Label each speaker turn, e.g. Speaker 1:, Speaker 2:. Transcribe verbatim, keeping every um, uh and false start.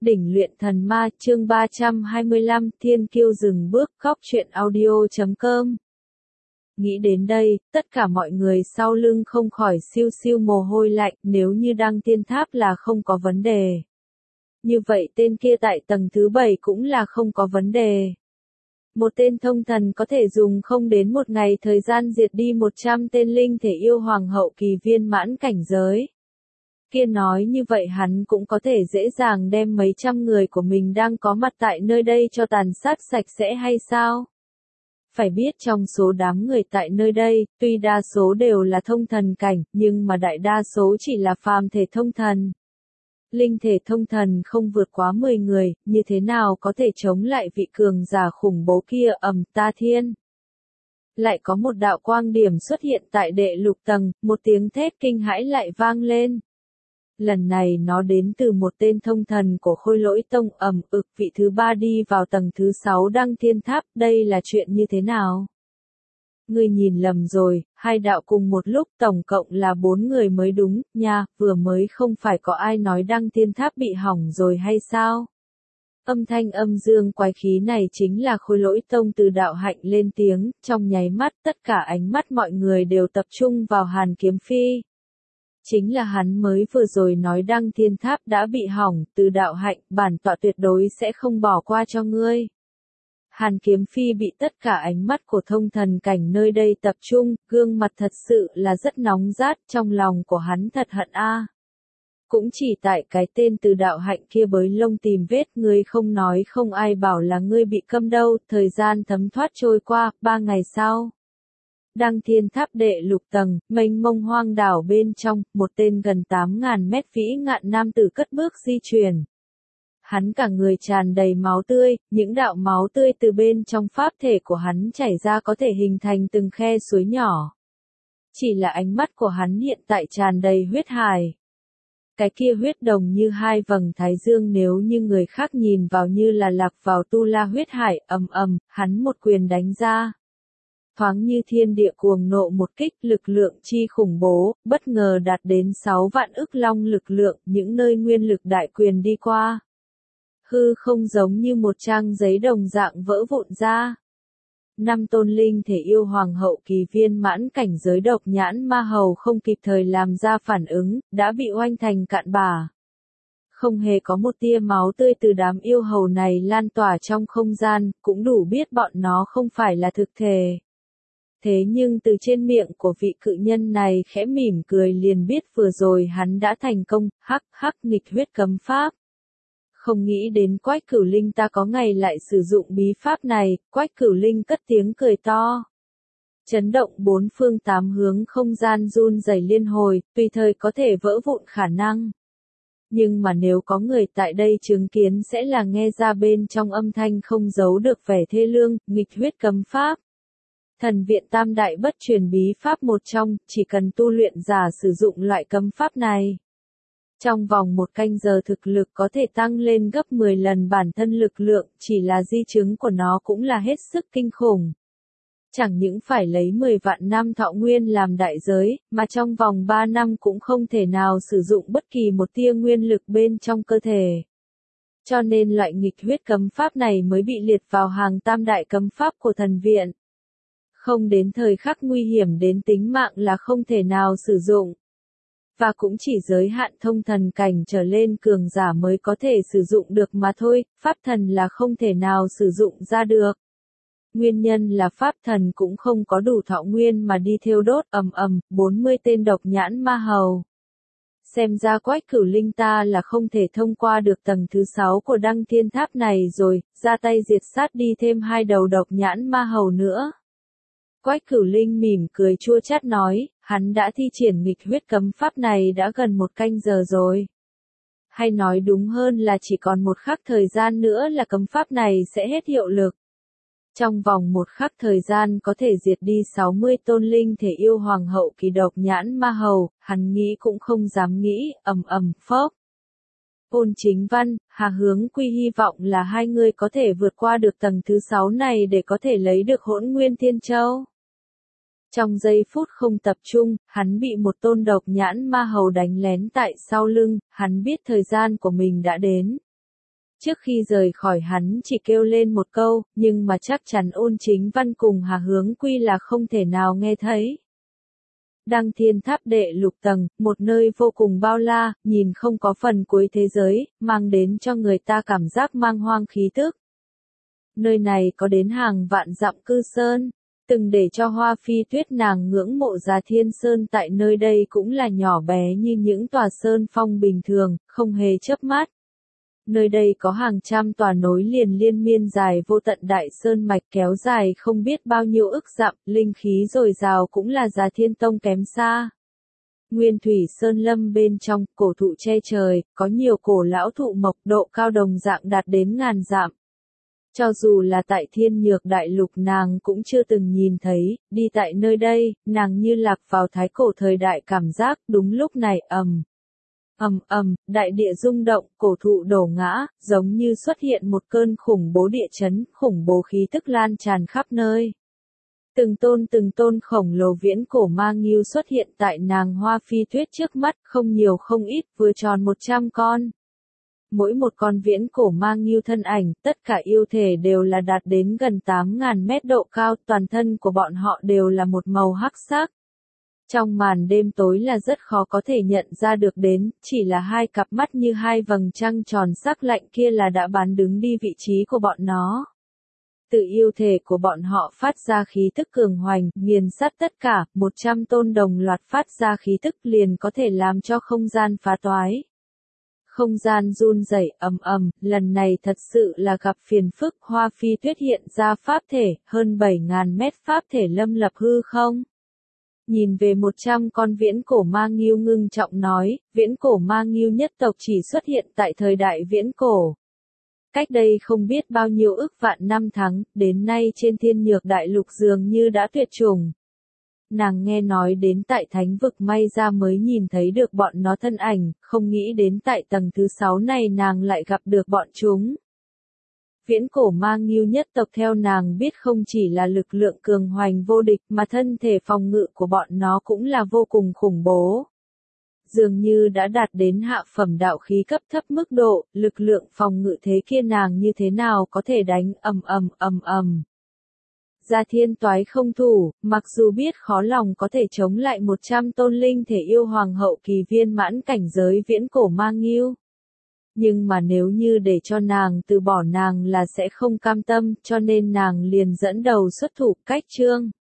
Speaker 1: Đỉnh luyện thần ma chương ba trăm hai mươi lăm Thiên kiêu dừng bước khóc chuyện audio chấm com. Nghĩ đến đây, tất cả mọi người sau lưng không khỏi siêu siêu mồ hôi lạnh, nếu như đăng tiên tháp là không có vấn đề. Như vậy tên kia tại tầng thứ bảy cũng là không có vấn đề. Một tên thông thần có thể dùng không đến một ngày thời gian diệt đi một trăm tên linh thể yêu hoàng hậu kỳ viên mãn cảnh giới. Kia nói như vậy hắn cũng có thể dễ dàng đem mấy trăm người của mình đang có mặt tại nơi đây cho tàn sát sạch sẽ hay sao? Phải biết trong số đám người tại nơi đây, tuy đa số đều là thông thần cảnh, nhưng mà đại đa số chỉ là phàm thể thông thần. Linh thể thông thần không vượt quá mười người, như thế nào có thể chống lại vị cường giả khủng bố kia ầm ta thiên. Lại có một đạo quang điểm xuất hiện tại đệ lục tầng, một tiếng thét kinh hãi lại vang lên. Lần này nó đến từ một tên thông thần của Khôi Lỗi Tông ầm ực vị thứ ba đi vào tầng thứ sáu đăng thiên tháp, đây là chuyện như thế nào? Ngươi nhìn lầm rồi, hai đạo cùng một lúc tổng cộng là bốn người mới đúng, nha, vừa mới không phải có ai nói đăng thiên tháp bị hỏng rồi hay sao? Âm thanh âm dương quái khí này chính là Khôi Lỗi Tông từ đạo hạnh lên tiếng, trong nháy mắt tất cả ánh mắt mọi người đều tập trung vào Hàn Kiếm Phi. Chính là hắn mới vừa rồi nói đăng thiên tháp đã bị hỏng, từ đạo hạnh, bản tọa tuyệt đối sẽ không bỏ qua cho ngươi. Hàn Kiếm Phi bị tất cả ánh mắt của thông thần cảnh nơi đây tập trung, gương mặt thật sự là rất nóng rát, trong lòng của hắn thật hận a. Cũng chỉ tại cái tên từ đạo hạnh kia bới lông tìm vết, ngươi không nói không ai bảo là ngươi bị câm đâu, thời gian thấm thoát trôi qua, ba ngày sau. Đăng thiên tháp đệ lục tầng, mênh mông hoang đảo bên trong, một tên gần tám ngàn mét vĩ ngạn nam tử cất bước di chuyển. Hắn cả người tràn đầy máu tươi, những đạo máu tươi từ bên trong pháp thể của hắn chảy ra có thể hình thành từng khe suối nhỏ. Chỉ là ánh mắt của hắn hiện tại tràn đầy huyết hài. Cái kia huyết đồng như hai vầng thái dương, nếu như người khác nhìn vào như là lạc vào tu la huyết hải, ầm ầm, hắn một quyền đánh ra. Thoáng như thiên địa cuồng nộ một kích, lực lượng chi khủng bố, bất ngờ đạt đến sáu vạn ức long lực lượng, những nơi nguyên lực đại quyền đi qua. Hư không giống như một trang giấy đồng dạng vỡ vụn ra. Năm tôn linh thể yêu hoàng hậu kỳ viên mãn cảnh giới độc nhãn ma hầu không kịp thời làm ra phản ứng, đã bị oanh thành cạn bã. Không hề có một tia máu tươi từ đám yêu hầu này lan tỏa trong không gian, cũng đủ biết bọn nó không phải là thực thể. Thế nhưng từ trên miệng của vị cự nhân này khẽ mỉm cười liền biết vừa rồi hắn đã thành công, hắc hắc nghịch huyết cấm pháp. Không nghĩ đến Quách Cửu Linh ta có ngày lại sử dụng bí pháp này, Quách Cửu Linh cất tiếng cười to. Chấn động bốn phương tám hướng, không gian run rẩy liên hồi, tùy thời có thể vỡ vụn khả năng. Nhưng mà nếu có người tại đây chứng kiến sẽ là nghe ra bên trong âm thanh không giấu được vẻ thê lương, nghịch huyết cấm pháp. Thần viện tam đại bất truyền bí pháp một trong, chỉ cần tu luyện giả sử dụng loại cấm pháp này. Trong vòng một canh giờ thực lực có thể tăng lên gấp mười lần bản thân lực lượng, chỉ là di chứng của nó cũng là hết sức kinh khủng. Chẳng những phải lấy mười vạn năm thọ nguyên làm đại giới, mà trong vòng ba năm cũng không thể nào sử dụng bất kỳ một tia nguyên lực bên trong cơ thể. Cho nên loại nghịch huyết cấm pháp này mới bị liệt vào hàng tam đại cấm pháp của thần viện. Không đến thời khắc nguy hiểm đến tính mạng là không thể nào sử dụng. Và cũng chỉ giới hạn thông thần cảnh trở lên cường giả mới có thể sử dụng được mà thôi, pháp thần là không thể nào sử dụng ra được. Nguyên nhân là pháp thần cũng không có đủ thọ nguyên mà đi thiêu đốt ầm ầm, bốn mươi tên độc nhãn ma hầu. Xem ra Quách Cửu Linh ta là không thể thông qua được tầng thứ sáu của đăng thiên tháp này rồi, ra tay diệt sát đi thêm hai đầu độc nhãn ma hầu nữa. Quách Cửu Linh mỉm cười chua chát nói, hắn đã thi triển nghịch huyết cấm pháp này đã gần một canh giờ rồi. Hay nói đúng hơn là chỉ còn một khắc thời gian nữa là cấm pháp này sẽ hết hiệu lực. Trong vòng một khắc thời gian có thể diệt đi sáu mươi tôn linh thể yêu hoàng hậu kỳ độc nhãn ma hầu, hắn nghĩ cũng không dám nghĩ, ầm ầm phốc. Ôn Chính Văn, Hà Hướng Quy hy vọng là hai người có thể vượt qua được tầng thứ sáu này để có thể lấy được Hỗn Nguyên Thiên Châu. Trong giây phút không tập trung, hắn bị một tôn độc nhãn ma hầu đánh lén tại sau lưng, hắn biết thời gian của mình đã đến. Trước khi rời khỏi hắn chỉ kêu lên một câu, nhưng mà chắc chắn Ôn Chính Văn cùng Hà Hướng Quy là không thể nào nghe thấy. Đăng Thiên Tháp đệ lục tầng, một nơi vô cùng bao la, nhìn không có phần cuối thế giới, mang đến cho người ta cảm giác mang hoang khí tức. Nơi này có đến hàng vạn dặm cư sơn, từng để cho Hoa Phi Tuyết nàng ngưỡng mộ Già Thiên Sơn tại nơi đây cũng là nhỏ bé như những tòa sơn phong bình thường, không hề chớp mắt. Nơi đây có hàng trăm tòa nối liền liên miên dài vô tận đại sơn mạch kéo dài không biết bao nhiêu ức dặm, linh khí dồi dào cũng là Già Thiên Tông kém xa. Nguyên thủy sơn lâm bên trong, cổ thụ che trời, có nhiều cổ lão thụ mộc độ cao đồng dạng đạt đến ngàn dặm. Cho dù là tại Thiên Nhược Đại Lục nàng cũng chưa từng nhìn thấy, đi tại nơi đây, nàng như lạc vào thái cổ thời đại cảm giác, đúng lúc này ầm. Ầm ầm, đại địa rung động, cổ thụ đổ ngã, giống như xuất hiện một cơn khủng bố địa chấn, khủng bố khí tức lan tràn khắp nơi. Từng tôn từng tôn khổng lồ viễn cổ ma ngưu xuất hiện tại nàng Hoa Phi Tuyết trước mắt, không nhiều không ít, vừa tròn một trăm con. Mỗi một con viễn cổ ma ngưu thân ảnh, tất cả yêu thể đều là đạt đến gần tám nghìn mét độ cao, toàn thân của bọn họ đều là một màu hắc sắc. Trong màn đêm tối là rất khó có thể nhận ra được đến, chỉ là hai cặp mắt như hai vầng trăng tròn sắc lạnh kia là đã bán đứng đi vị trí của bọn nó. Từ yêu thể của bọn họ phát ra khí tức cường hoành, nghiền sát tất cả, một trăm tôn đồng loạt phát ra khí tức liền có thể làm cho không gian phá toái. Không gian run rẩy ầm ầm, lần này thật sự là gặp phiền phức, Hoa Phi Tuyết hiện ra pháp thể, hơn bảy nghìn mét pháp thể lâm lập hư không. Nhìn về một trăm con viễn cổ ma ngưu ngưng trọng nói, viễn cổ ma ngưu nhất tộc chỉ xuất hiện tại thời đại viễn cổ. Cách đây không biết bao nhiêu ức vạn năm tháng, đến nay trên Thiên Nhược Đại Lục dường như đã tuyệt chủng. Nàng nghe nói đến tại thánh vực may ra mới nhìn thấy được bọn nó thân ảnh, không nghĩ đến tại tầng thứ sáu này nàng lại gặp được bọn chúng. Viễn cổ ma ngưu nhất tộc theo nàng biết không chỉ là lực lượng cường hoành vô địch mà thân thể phòng ngự của bọn nó cũng là vô cùng khủng bố. Dường như đã đạt đến hạ phẩm đạo khí cấp thấp mức độ, lực lượng phòng ngự thế kia nàng như thế nào có thể đánh ầm ầm ầm ầm. Gia Thiên toái không thủ, mặc dù biết khó lòng có thể chống lại một trăm tôn linh thể yêu hoàng hậu kỳ viên mãn cảnh giới viễn cổ ma ngưu. Nhưng mà nếu như để cho nàng từ bỏ nàng là sẽ không cam tâm, cho nên nàng liền dẫn đầu xuất thủ cách chương.